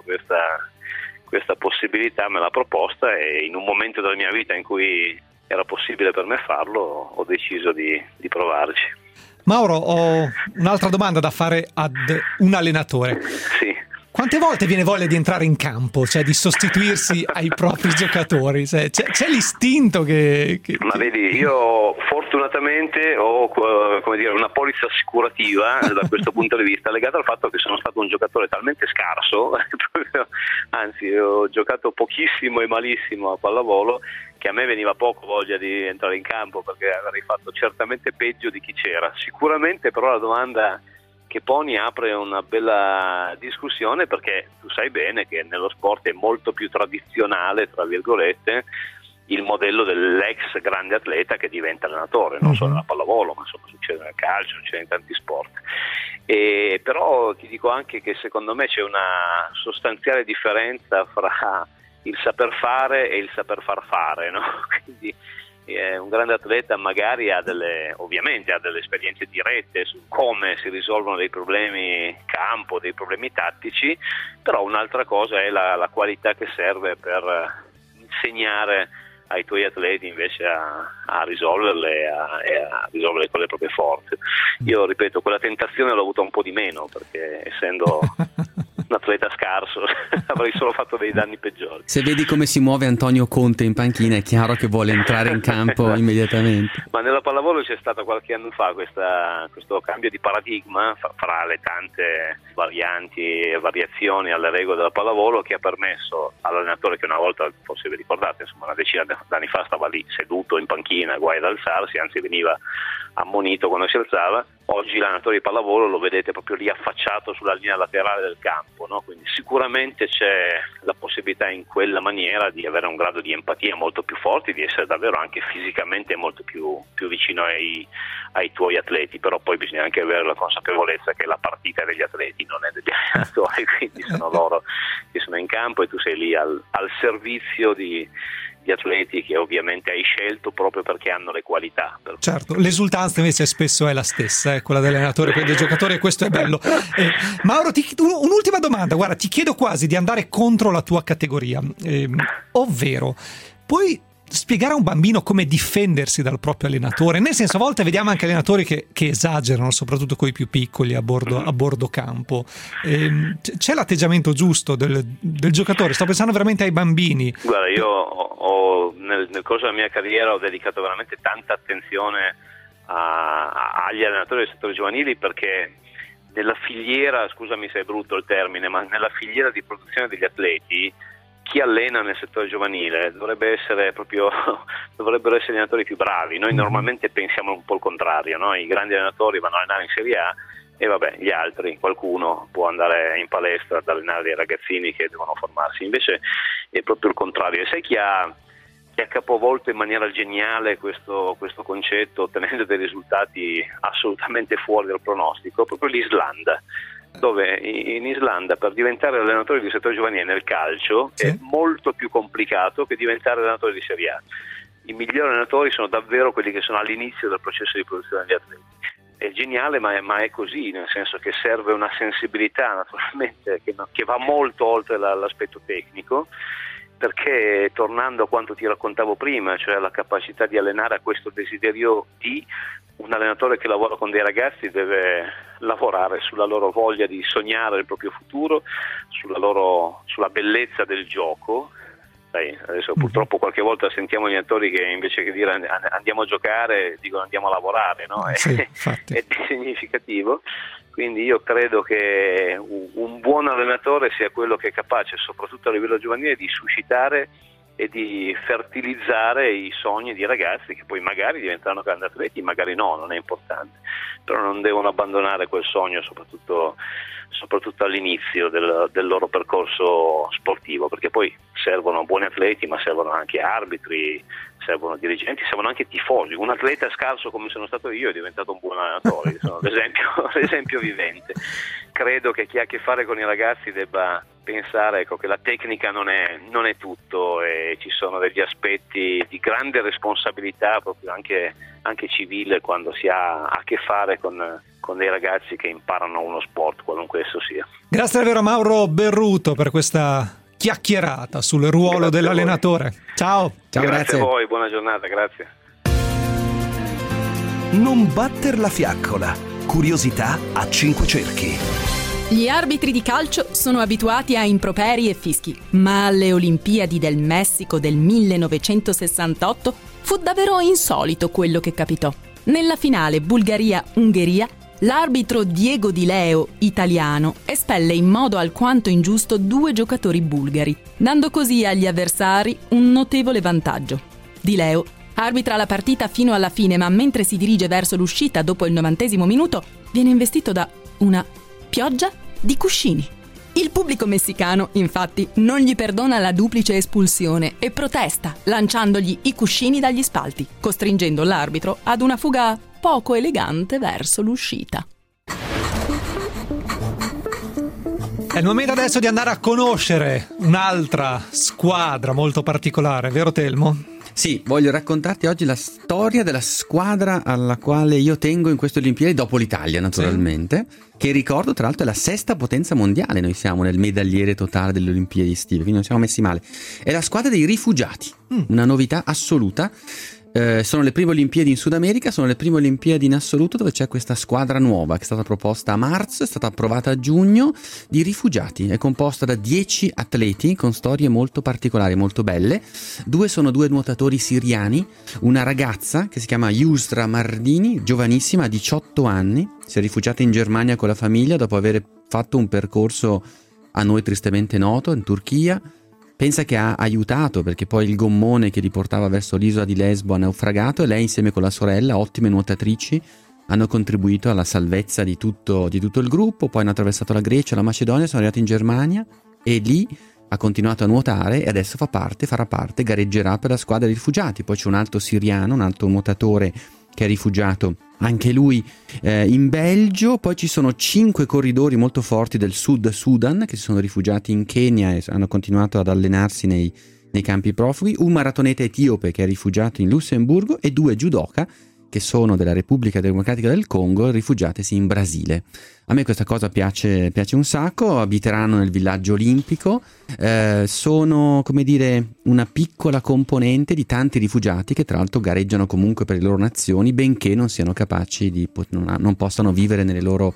questa possibilità, me l'ha proposta, e in un momento della mia vita in cui era possibile per me farlo ho deciso di provarci. Mauro, ho un'altra domanda da fare ad un allenatore. Sì. Quante volte viene voglia di entrare in campo, cioè di sostituirsi ai propri giocatori? C'è l'istinto che... Ma vedi, io fortunatamente ho una polizza assicurativa da questo punto di vista, legata al fatto che sono stato un giocatore talmente scarso, anzi ho giocato pochissimo e malissimo a pallavolo, che a me veniva poco voglia di entrare in campo, perché avrei fatto certamente peggio di chi c'era. Sicuramente però la domanda che poni apre una bella discussione, perché tu sai bene che nello sport è molto più tradizionale, tra virgolette, il modello dell'ex grande atleta che diventa allenatore, non solo nella pallavolo, ma insomma succede nel calcio, succede in tanti sport. Però ti dico anche che secondo me c'è una sostanziale differenza fra il saper fare e il saper far fare, no? Quindi un grande atleta magari ovviamente ha delle esperienze dirette su come si risolvono dei problemi campo, dei problemi tattici, però un'altra cosa è la qualità che serve per insegnare ai tuoi atleti invece a risolverle e a risolverle con le proprie forze. Io ripeto, quella tentazione l'ho avuta un po' di meno, perché essendo un atleta scarso avrei solo fatto dei danni peggiori. Se vedi come si muove Antonio Conte in panchina, è chiaro che vuole entrare in campo immediatamente. Ma nella pallavolo c'è stato qualche anno fa questo cambio di paradigma fra le tante varianti e variazioni alle regole della pallavolo, che ha permesso all'allenatore, che una volta, forse vi ricordate, insomma una decina d'anni fa stava lì seduto in panchina, guai ad alzarsi, anzi veniva ammonito quando si alzava. Oggi l'allenatore di pallavolo lo vedete proprio lì affacciato sulla linea laterale del campo, no? Quindi sicuramente c'è la possibilità in quella maniera di avere un grado di empatia molto più forte, di essere davvero anche fisicamente molto più vicino ai tuoi atleti. Però poi bisogna anche avere la consapevolezza che la partita è degli atleti, non è degli allenatori, quindi sono loro che sono in campo e tu sei lì al servizio di atleti che ovviamente hai scelto proprio perché hanno le qualità. Certo, l'esultanza invece spesso è la stessa, quella dell'allenatore, quella del giocatore, e questo è bello. Mauro, un'ultima domanda, guarda, ti chiedo quasi di andare contro la tua categoria, ovvero, puoi spiegare a un bambino come difendersi dal proprio allenatore? Nel senso, a volte vediamo anche allenatori che esagerano, soprattutto con i più piccoli a bordo campo. C'è l'atteggiamento giusto del giocatore? Sto pensando veramente ai bambini. Guarda, io nel corso della mia carriera ho dedicato veramente tanta attenzione agli allenatori del settore giovanili, perché nella filiera, scusami se è brutto il termine, ma nella filiera di produzione degli atleti, chi allena nel settore giovanile dovrebbero essere gli allenatori più bravi. Noi normalmente pensiamo un po' il contrario, no? I grandi allenatori vanno a allenare in Serie A e vabbè, gli altri, qualcuno può andare in palestra ad allenare dei ragazzini che devono formarsi. Invece è proprio il contrario. E sai chi ha ha capovolto in maniera geniale questo concetto, ottenendo dei risultati assolutamente fuori dal pronostico, proprio l'Islanda, dove in Islanda per diventare allenatore di settore giovanile nel calcio è molto più complicato che diventare allenatore di Serie A. I migliori allenatori sono davvero quelli che sono all'inizio del processo di produzione degli atleti. È geniale, ma è così, nel senso che serve una sensibilità naturalmente che va molto oltre l'aspetto tecnico, perché tornando a quanto ti raccontavo prima, cioè la capacità di allenare a questo desiderio di un allenatore che lavora con dei ragazzi deve lavorare sulla loro voglia di sognare il proprio futuro, sulla bellezza del gioco. Adesso purtroppo qualche volta sentiamo gli allenatori che invece che dire andiamo a giocare dicono andiamo a lavorare, no? È significativo. Quindi io credo che un buon allenatore sia quello che è capace, soprattutto a livello giovanile, di suscitare e di fertilizzare i sogni di ragazzi che poi magari diventeranno grandi atleti, magari no, non è importante, però non devono abbandonare quel sogno soprattutto all'inizio del loro percorso sportivo, perché poi servono buoni atleti, ma servono anche arbitri, servono dirigenti, servono anche tifosi. Un atleta scarso come sono stato io è diventato un buon allenatore, sono l'esempio vivente. Credo che chi ha a che fare con i ragazzi debba pensare che la tecnica non è tutto, e ci sono degli aspetti di grande responsabilità proprio anche civile quando si ha a che fare con dei ragazzi che imparano uno sport, qualunque esso sia. Grazie davvero Mauro Berruto per questa chiacchierata sul ruolo dell'allenatore. Ciao. Grazie a voi, buona giornata, grazie. Non batter la fiaccola. Curiosità a 5 cerchi. Gli arbitri di calcio sono abituati a improperi e fischi, ma alle Olimpiadi del Messico del 1968 fu davvero insolito quello che capitò. Nella finale Bulgaria-Ungheria, l'arbitro Diego Di Leo, italiano, espelle in modo alquanto ingiusto 2 giocatori bulgari, dando così agli avversari un notevole vantaggio. Di Leo arbitra la partita fino alla fine, ma mentre si dirige verso l'uscita dopo il 90° minuto, viene investito da una pioggia di cuscini. Il pubblico messicano, infatti, non gli perdona la duplice espulsione e protesta, lanciandogli i cuscini dagli spalti, costringendo l'arbitro ad una fuga poco elegante verso l'uscita. È il momento adesso di andare a conoscere un'altra squadra molto particolare, vero Telmo? Sì, voglio raccontarti oggi la storia della squadra alla quale io tengo in queste Olimpiadi, dopo l'Italia naturalmente, che ricordo tra l'altro è la 6ª potenza mondiale, noi siamo nel medagliere totale delle Olimpiadi estive, quindi non siamo messi male. È la squadra dei rifugiati, una novità assoluta. Sono le prime Olimpiadi in Sud America, sono le prime Olimpiadi in assoluto dove c'è questa squadra nuova che è stata proposta a marzo, è stata approvata a giugno, di rifugiati. È composta da 10 atleti con storie molto particolari, molto belle. 2 sono 2 nuotatori siriani, una ragazza che si chiama Yusra Mardini, giovanissima, 18 anni, si è rifugiata in Germania con la famiglia dopo aver fatto un percorso a noi tristemente noto in Turchia. Pensa che ha aiutato, perché poi il gommone che li portava verso l'isola di Lesbo ha naufragato e lei insieme con la sorella, ottime nuotatrici, hanno contribuito alla salvezza di tutto il gruppo. Poi hanno attraversato la Grecia, la Macedonia, sono arrivati in Germania e lì ha continuato a nuotare e adesso farà parte, gareggerà per la squadra dei rifugiati. Poi c'è un altro siriano, un altro nuotatore che è rifugiato anche lui in Belgio. Poi ci sono 5 corridori molto forti del Sud Sudan che si sono rifugiati in Kenya e hanno continuato ad allenarsi nei campi profughi, un maratoneta etiope che è rifugiato in Lussemburgo e 2 judoka che sono della Repubblica Democratica del Congo, rifugiatisi in Brasile. A me questa cosa piace un sacco. Abiteranno nel villaggio olimpico, sono, come dire, una piccola componente di tanti rifugiati che tra l'altro gareggiano comunque per le loro nazioni, benché non siano capaci non possano vivere nelle loro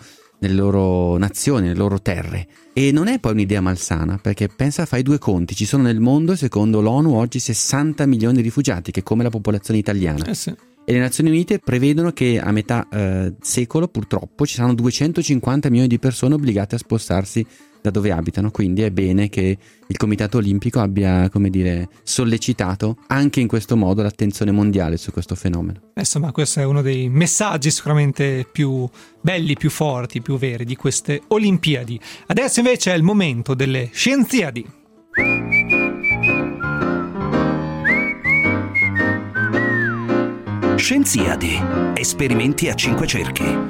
nazioni, nelle loro terre. E non è poi un'idea malsana, perché pensa, fai 2 conti, ci sono nel mondo, secondo l'ONU, oggi 60 milioni di rifugiati, che è come la popolazione italiana. Sì. E le Nazioni Unite prevedono che a metà secolo purtroppo ci saranno 250 milioni di persone obbligate a spostarsi da dove abitano, quindi è bene che il Comitato Olimpico abbia, come dire, sollecitato anche in questo modo l'attenzione mondiale su questo fenomeno. Insomma, questo è uno dei messaggi sicuramente più belli, più forti, più veri di queste Olimpiadi. Adesso invece è il momento delle Scienziadi. Scienziadi. Esperimenti a 5 cerchi.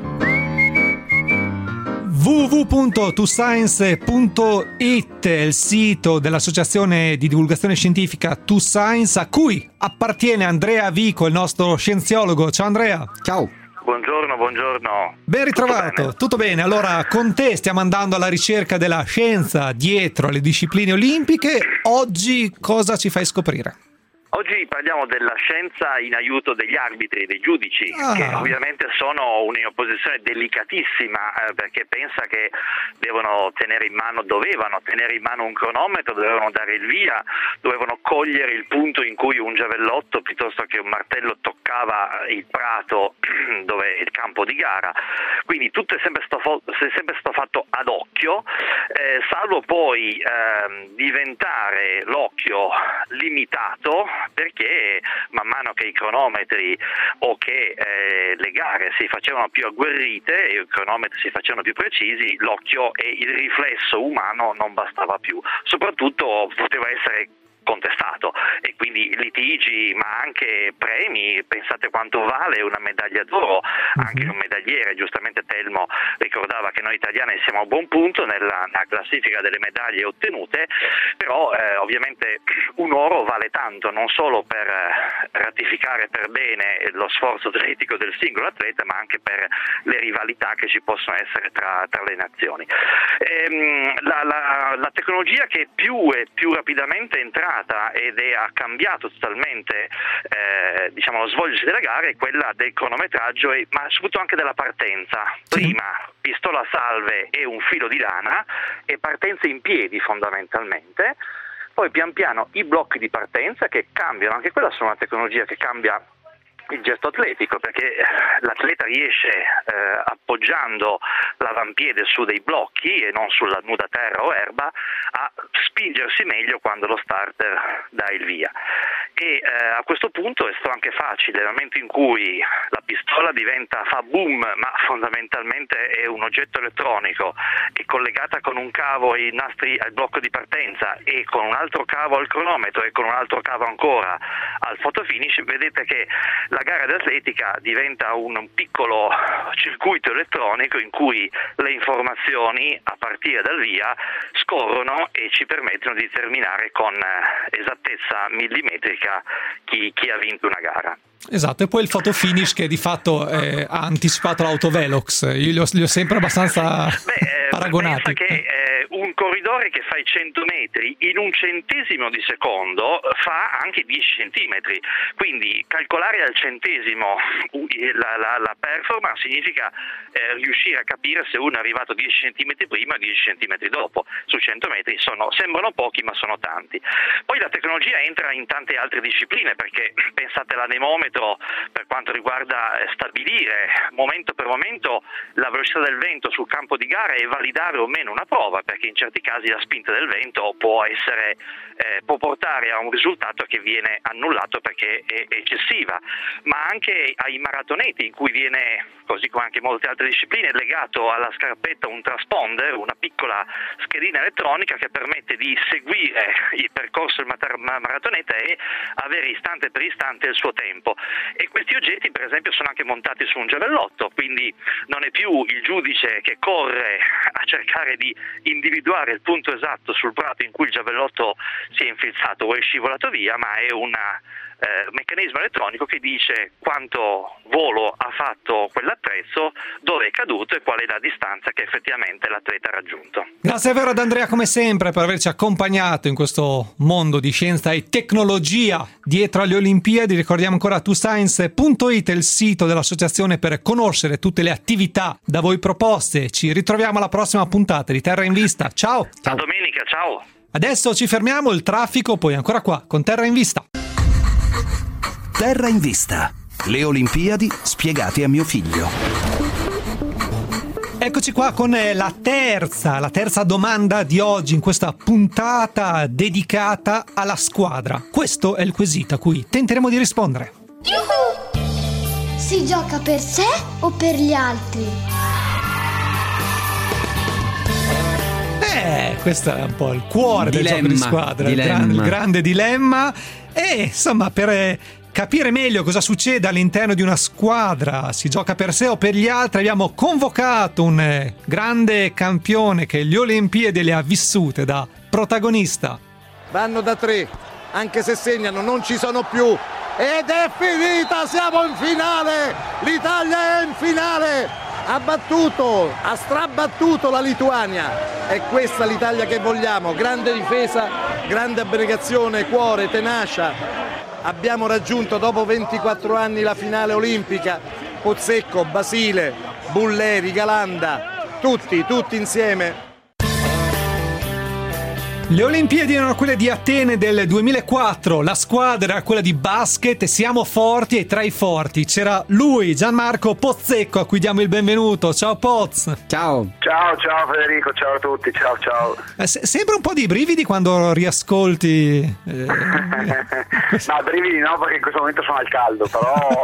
www.2science.it è il sito dell'associazione di divulgazione scientifica 2Science, a cui appartiene Andrea Vico, il nostro scienziologo. Ciao Andrea. Ciao. Buongiorno. Ben ritrovato. Tutto bene. Allora, con te stiamo andando alla ricerca della scienza dietro alle discipline olimpiche. Oggi cosa ci fai scoprire? Oggi parliamo della scienza in aiuto degli arbitri, dei giudici, che ovviamente sono un'opposizione delicatissima, perché pensa che dovevano tenere in mano un cronometro, dovevano dare il via, dovevano cogliere il punto in cui un giavellotto piuttosto che un martello toccava il prato dove è il campo di gara. Quindi tutto è sempre stato fatto ad occhio, salvo poi diventare l'occhio limitato, perché man mano che i cronometri o che le gare si facevano più agguerrite e i cronometri si facevano più precisi, l'occhio e il riflesso umano non bastava più. Soprattutto poteva essere contestato, e quindi litigi, ma anche premi. Pensate quanto vale una medaglia d'oro, anche un medagliere. Giustamente Telmo ricordava che noi italiani siamo a buon punto nella classifica delle medaglie ottenute, però ovviamente un oro vale tanto, non solo per ratificare per bene lo sforzo atletico del singolo atleta, ma anche per le rivalità che ci possono essere tra le nazioni. La tecnologia che più rapidamente è entrata ed ha cambiato totalmente lo svolgersi delle gare è quella del cronometraggio, ma soprattutto anche della partenza. Prima pistola a salve e un filo di lana e partenza in piedi fondamentalmente, poi pian piano i blocchi di partenza che cambiano, anche quella sono una tecnologia che cambia il gesto atletico, perché l'atleta riesce appoggiando l'avampiede su dei blocchi e non sulla nuda terra o erba a spingersi meglio quando lo starter dà il via. E a questo punto è stato anche facile, nel momento in cui la pistola fa boom, ma fondamentalmente è un oggetto elettronico, è collegata con un cavo ai nastri al blocco di partenza e con un altro cavo al cronometro e con un altro cavo ancora al fotofinish. Vedete che la gara d'atletica diventa un piccolo circuito elettronico in cui le informazioni a partire dal via scorrono e ci permettono di determinare con esattezza millimetrica chi ha vinto una gara. Esatto, e poi il fotofinish che di fatto ha anticipato l'autovelox. Io li ho sempre abbastanza paragonati. Pensa che un corridore che fa i 100 metri in un centesimo di secondo fa anche 10 centimetri, quindi calcolare al centesimo la performance significa riuscire a capire se uno è arrivato 10 centimetri prima o 10 centimetri dopo. Su 100 metri sembrano pochi, ma sono tanti. Poi la tecnologia entra in tante altre discipline, perché pensate all'anemometro per quanto riguarda stabilire momento per momento la velocità del vento sul campo di gara e validare o meno una prova, perché in certi casi la spinta del vento può portare a un risultato che viene annullato perché è eccessiva, ma anche ai maratoneti, in cui viene, così come anche molte altre discipline, legato alla scarpetta un transponder, una piccola schedina elettronica che permette di seguire il percorso del maratoneta e avere istante per istante il suo tempo. E questi oggetti per esempio sono anche montati su un giavellotto, quindi non è più il giudice che corre a cercare di individuare il punto esatto sul prato in cui il giavellotto si è infilzato o è scivolato via, ma è un meccanismo elettronico che dice quanto volo ha fatto quell'attrezzo, dove è caduto e qual è la distanza che effettivamente l'atleta ha raggiunto. Grazie davvero ad Andrea, come sempre, per averci accompagnato in questo mondo di scienza e tecnologia dietro alle Olimpiadi. Ricordiamo ancora 2science.it, il sito dell'associazione, per conoscere tutte le attività da voi proposte. Ci ritroviamo alla prossima puntata di Terra in Vista. Ciao. A domenica, ciao. Adesso ci fermiamo, il traffico, poi ancora qua con Terra in Vista. Terra in Vista. Le Olimpiadi spiegate a mio figlio. Eccoci qua con la terza domanda di oggi in questa puntata dedicata alla squadra. Questo è il quesito a cui tenteremo di rispondere. Si gioca per sé o per gli altri? Questo è un po' il cuore del gioco di squadra, il grande dilemma. E insomma, per capire meglio cosa succede all'interno di una squadra, si gioca per sé o per gli altri, abbiamo convocato un grande campione che le Olimpiadi le ha vissute da protagonista. Vanno da 3, anche se segnano non ci sono più, ed è finita, siamo in finale, l'Italia è in finale, ha strabattuto la Lituania. È questa l'Italia che vogliamo, grande difesa, grande abnegazione, cuore, tenacia. Abbiamo raggiunto dopo 24 anni la finale olimpica. Pozzecco, Basile, Bulleri, Galanda, tutti insieme. Le Olimpiadi erano quelle di Atene del 2004, la squadra era quella di basket, siamo forti e tra i forti c'era lui, Gianmarco Pozzecco, a cui diamo il benvenuto. Ciao Poz. Ciao. Ciao Federico, ciao a tutti, ciao. Sembra un po' di brividi quando riascolti. No, brividi no, perché in questo momento sono al caldo, però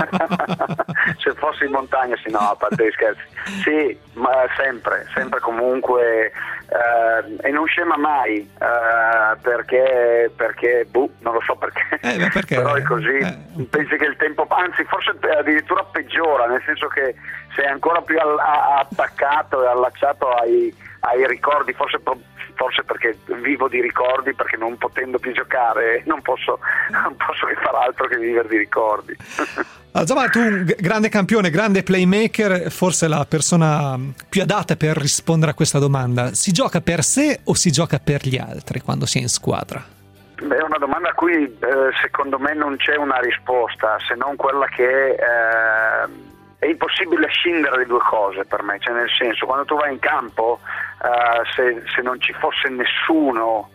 se fossi in montagna sì, no, a parte gli scherzi. Sì, ma sempre comunque, e non scema mai. Perché non lo so perché, però è così. Pensi che il tempo, anzi forse addirittura peggiora, nel senso che sei ancora più attaccato e allacciato ai ricordi, forse perché vivo di ricordi, perché non potendo più giocare non posso che far altro che vivere di ricordi. Allora, tu un grande campione, grande playmaker, forse la persona più adatta per rispondere a questa domanda. Si gioca per sé o si gioca per gli altri quando si è in squadra? Beh, è una domanda a cui secondo me non c'è una risposta, se non quella che è impossibile scindere le due cose per me, cioè nel senso, quando tu vai in campo, se non ci fosse nessuno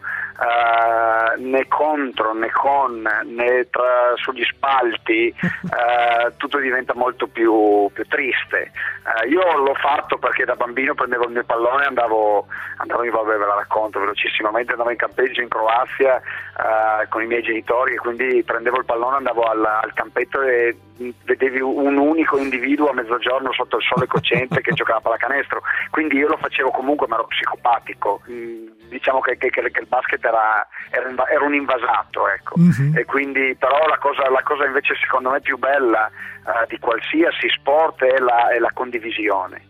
né contro né con né sugli spalti, tutto diventa molto più triste. Io l'ho fatto perché da bambino prendevo il mio pallone e andavo ve la racconto velocissimamente, andavo in campeggio in Croazia con i miei genitori, e quindi prendevo il pallone, andavo al campetto e vedevi un unico individuo a mezzogiorno sotto il sole cocente che giocava a pallacanestro, quindi io lo facevo comunque, ma ero psicopatico. Diciamo che il basket era un invasato, ecco. Mm-hmm. E quindi però la cosa invece secondo me più bella di qualsiasi sport è la condivisione.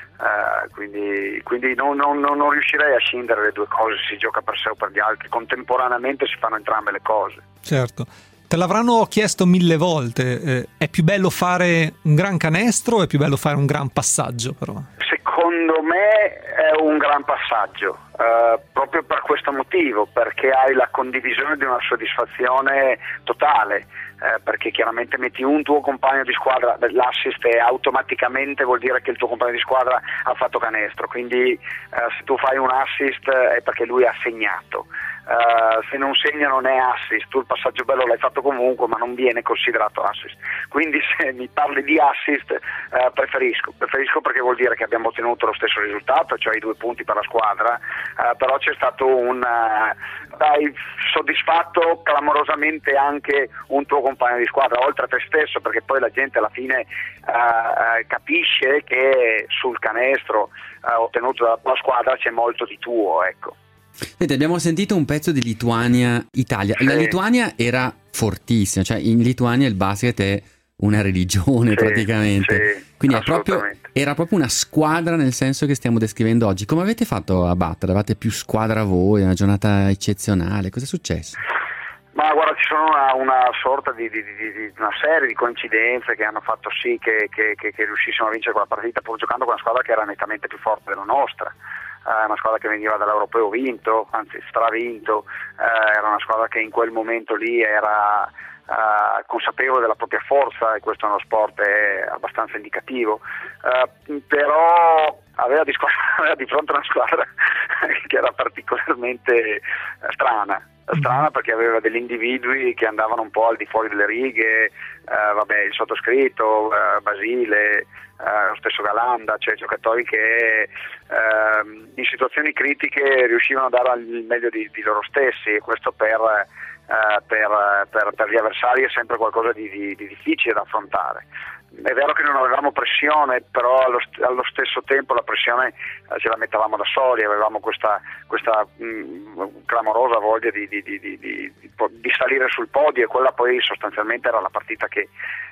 Quindi non riuscirei a scindere le due cose, si gioca per sé o per gli altri, contemporaneamente si fanno entrambe le cose. Certo. Te l'avranno chiesto 1000 volte, è più bello fare un gran canestro o è più bello fare un gran passaggio però? Secondo me è un gran passaggio, proprio per questo motivo, perché hai la condivisione di una soddisfazione totale, perché chiaramente metti un tuo compagno di squadra, l'assist è automaticamente vuol dire che il tuo compagno di squadra ha fatto canestro, quindi se tu fai un assist è perché lui ha segnato. Se non segna non è assist, tu il passaggio bello l'hai fatto comunque, ma non viene considerato assist. Quindi se mi parli di assist, preferisco perché vuol dire che abbiamo ottenuto lo stesso risultato, cioè i 2 punti per la squadra, però c'è stato hai soddisfatto clamorosamente anche un tuo compagno di squadra, oltre a te stesso, perché poi la gente alla fine capisce che sul canestro ottenuto dalla squadra c'è molto di tuo, ecco. Senti, abbiamo sentito un pezzo di Lituania-Italia. La Lituania era fortissima, cioè in Lituania il basket è una religione praticamente. Sì, quindi era proprio una squadra, nel senso che stiamo descrivendo oggi. Come avete fatto a battere? Avevate più squadra voi, una giornata eccezionale, cosa è successo? Ma guarda, ci sono una sorta di una serie di coincidenze che hanno fatto sì che riuscissimo a vincere quella partita, pur giocando con una squadra che era nettamente più forte della nostra. Una squadra che veniva dall'Europeo vinto, anzi stravinto, era una squadra che in quel momento lì era consapevole della propria forza, e questo nello sport è abbastanza indicativo, però aveva di fronte una squadra che era particolarmente strana perché aveva degli individui che andavano un po' al di fuori delle righe, il sottoscritto, Basile, lo stesso Galanda, cioè giocatori che in situazioni critiche riuscivano a dare il meglio di loro stessi, e questo per per gli avversari è sempre qualcosa di difficile da affrontare. È vero che non avevamo pressione, però allo stesso tempo la pressione ce la mettavamo da soli, avevamo questa clamorosa voglia di salire sul podio, e quella poi sostanzialmente era la partita che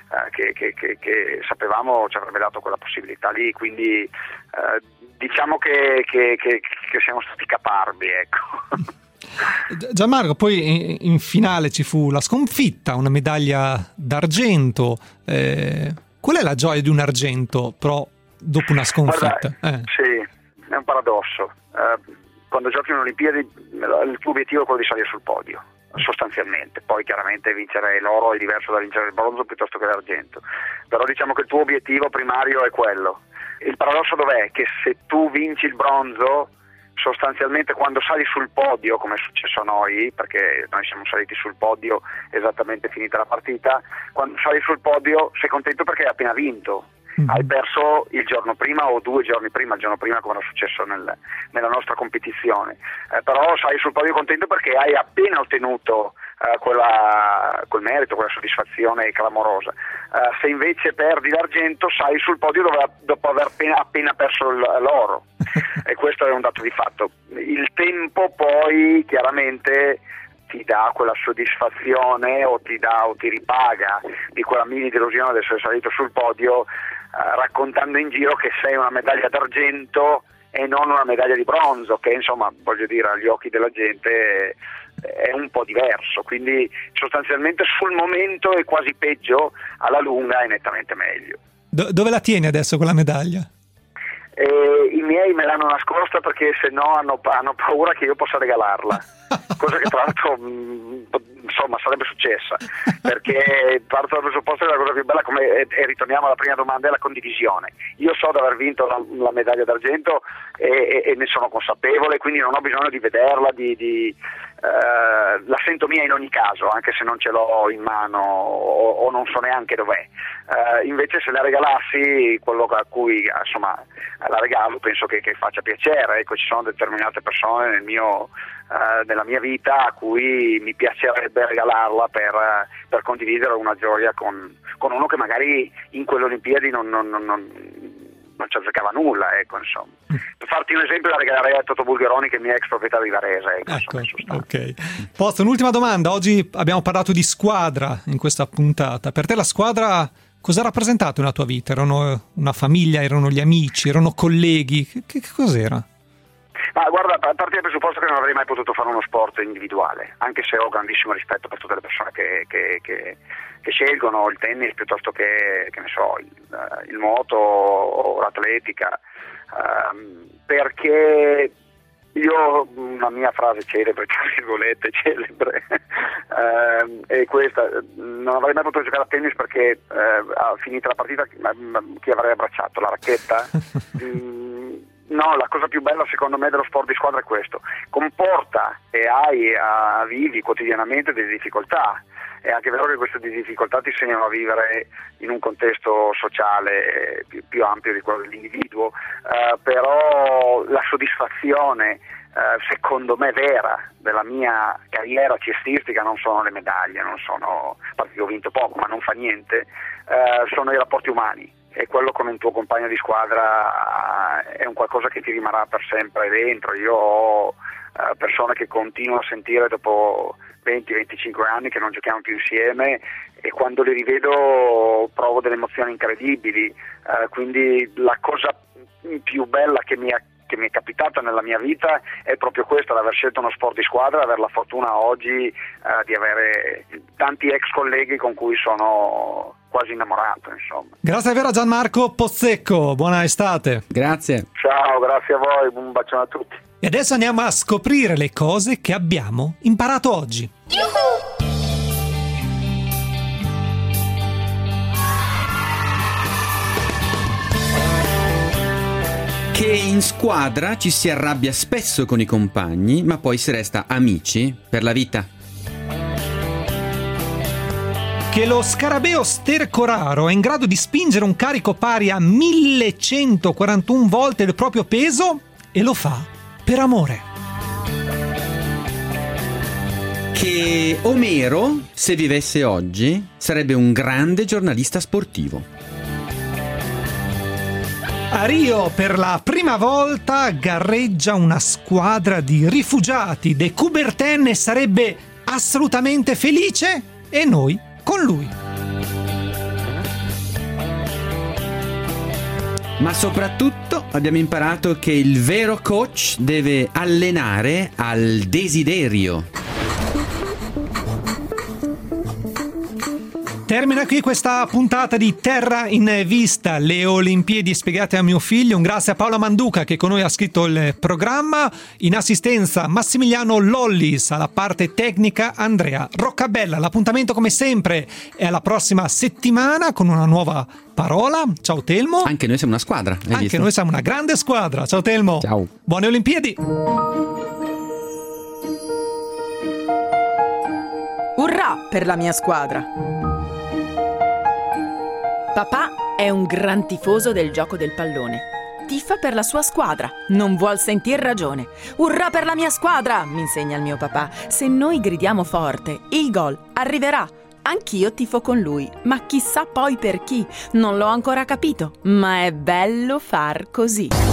sapevamo ci avrebbe dato quella possibilità lì, quindi diciamo che siamo stati caparbi, ecco. Gianmarco, poi in finale ci fu la sconfitta, una medaglia d'argento. Qual è la gioia di un argento però dopo una sconfitta? Sì, è un paradosso. Quando giochi in Olimpiadi il tuo obiettivo è quello di salire sul podio, sostanzialmente. Poi chiaramente vincere l'oro è diverso da vincere il bronzo piuttosto che l'argento, però diciamo che il tuo obiettivo primario è quello. Il paradosso dov'è? Che se tu vinci il bronzo, sostanzialmente quando sali sul podio, come è successo a noi, perché noi siamo saliti sul podio esattamente finita la partita, quando sali sul podio sei contento perché hai appena vinto. Hai perso il giorno prima o 2 giorni prima, il giorno prima come era successo nella nostra competizione, però sali sul podio contento perché hai appena ottenuto quel merito, quella soddisfazione clamorosa. Se invece perdi l'argento sali sul podio dopo aver appena perso l'oro e questo è un dato di fatto. Il tempo poi chiaramente ti dà quella soddisfazione o ti ripaga di quella mini delusione di essere salito sul podio, raccontando in giro che sei una medaglia d'argento e non una medaglia di bronzo, che insomma voglio dire agli occhi della gente è un po' diverso, quindi sostanzialmente sul momento è quasi peggio, alla lunga è nettamente meglio. Dove la tieni adesso quella medaglia? I miei me l'hanno nascosta perché se no hanno paura che io possa regalarla, cosa che tra l'altro insomma sarebbe successa, perché parto dal presupposto che la cosa più bella, e ritorniamo alla prima domanda, è la condivisione. Io so di aver vinto la medaglia d'argento e ne sono consapevole, quindi non ho bisogno di vederla, la sento mia in ogni caso, anche se non ce l'ho in mano o non so neanche dov'è. Invece se la regalassi, quello a cui insomma la regalo penso che faccia piacere. Ecco, ci sono determinate persone nella mia vita a cui mi piacerebbe regalarla per condividere una gioia con uno che magari in quelle Olimpiadi non ci azzeccava nulla, ecco, insomma. Per farti un esempio la regalerei a Toto Bulgheroni, che è il mio ex proprietario di Varese, ecco. Ok. Posto un'ultima domanda. Oggi abbiamo parlato di squadra in questa puntata. Per te la squadra cosa ha rappresentato nella tua vita? Erano una famiglia, erano gli amici, erano colleghi? Che cos'era? Ma guarda, a parte il presupposto che non avrei mai potuto fare uno sport individuale, anche se ho grandissimo rispetto per tutte le persone che scelgono il tennis piuttosto che ne so, il nuoto o l'atletica, perché io, una mia frase celebre, tra virgolette, è questa: non avrei mai potuto giocare a tennis perché finita la partita chi avrei abbracciato? La racchetta? No, la cosa più bella secondo me dello sport di squadra è questo: comporta e vivi quotidianamente delle difficoltà. È anche vero che queste difficoltà ti insegnano a vivere in un contesto sociale più ampio di quello dell'individuo, però la soddisfazione secondo me vera della mia carriera cestistica non sono le medaglie, perché ho vinto poco ma non fa niente, sono i rapporti umani. E quello con un tuo compagno di squadra è un qualcosa che ti rimarrà per sempre dentro. Io ho persone che continuo a sentire dopo 20-25 anni che non giochiamo più insieme, e quando li rivedo provo delle emozioni incredibili, quindi la cosa più bella che mi è capitata nella mia vita è proprio questa, l'aver scelto uno sport di squadra, aver la fortuna oggi di avere tanti ex colleghi con cui sono quasi innamorato, insomma. Grazie davvero a Gianmarco Pozzecco, buona estate. Grazie. Ciao, grazie a voi, un bacione a tutti. E adesso andiamo a scoprire le cose che abbiamo imparato oggi. Che in squadra ci si arrabbia spesso con i compagni, ma poi si resta amici per la vita. Che lo scarabeo stercoraro è in grado di spingere un carico pari a 1141 volte il proprio peso e lo fa per amore. che Omero, se vivesse oggi, sarebbe un grande giornalista sportivo. A Rio per la prima volta gareggia una squadra di rifugiati. De Coubertin ne sarebbe assolutamente felice e noi con lui. Ma soprattutto abbiamo imparato che il vero coach deve allenare al desiderio. Termina qui questa puntata di Terra in Vista, le Olimpiadi spiegate a mio figlio. Un grazie a Paola Manduca che con noi ha scritto il programma, in assistenza Massimiliano Lollis, alla parte tecnica Andrea Roccabella. L'appuntamento come sempre è alla prossima settimana con una nuova parola. Ciao Telmo. Anche noi siamo una squadra. Anche noi siamo una grande squadra. Ciao Telmo. Ciao. Buone Olimpiadi. Urrà per la mia squadra. Papà è un gran tifoso del gioco del pallone. Tifa per la sua squadra, non vuol sentir ragione. Urrà per la mia squadra, mi insegna il mio papà. Se noi gridiamo forte, il gol arriverà. Anch'io tifo con lui, ma chissà poi per chi. Non l'ho ancora capito, ma è bello far così.